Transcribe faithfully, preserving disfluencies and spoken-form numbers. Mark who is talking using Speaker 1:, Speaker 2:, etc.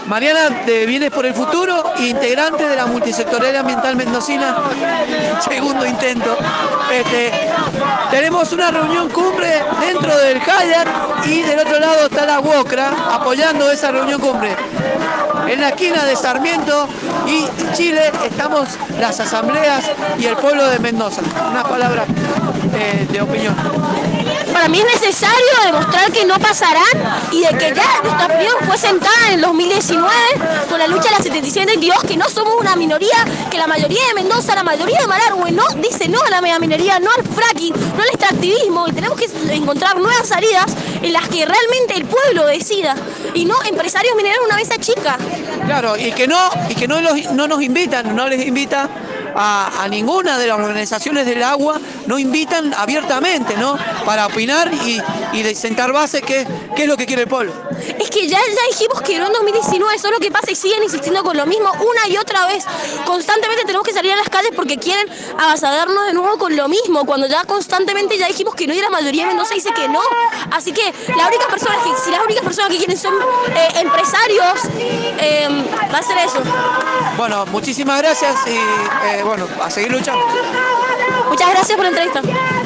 Speaker 1: Mariana de Bienes por el Futuro, integrante de la Multisectorial Ambiental Mendocina, segundo intento. Este, tenemos una reunión cumbre dentro del Hyatt y del otro lado está la UOCRA apoyando esa reunión cumbre. En la esquina de Sarmiento y Chile estamos las asambleas y el pueblo de Mendoza. Una palabra eh, de opinión.
Speaker 2: Para mí es necesario demostrar que no pasarán y de que ya nuestra opinión fue sentada en el dos mil diecinueve con la lucha de la setenta y siete setenta y dos, que no somos una minoría, que la mayoría de Mendoza, la mayoría de Malargüe no dice no a la megaminería, no al fracking, no al extractivismo, y tenemos que encontrar nuevas salidas en las que realmente el pueblo decida y no empresarios mineros una mesa chica.
Speaker 1: Claro, y que no, y que no, los, no nos invitan, no les invita a, a ninguna de las organizaciones del agua, no invitan abiertamente, ¿no? Para opinar y, y de sentar base qué, qué es lo que quiere el pueblo.
Speaker 2: Es que ya, ya dijimos que no en dos mil diecinueve, solo que pasa y siguen insistiendo con lo mismo una y otra vez. Constantemente tenemos que salir a las calles porque quieren avasallarnos de nuevo con lo mismo, cuando ya constantemente ya dijimos que no y la mayoría de Mendoza dice que no. Así que las únicas personas que, si las únicas personas que quieren son eh, empresarios, eh, va a ser eso.
Speaker 1: Bueno, muchísimas gracias y eh, bueno, a seguir luchando.
Speaker 2: Muchas gracias por la entrevista.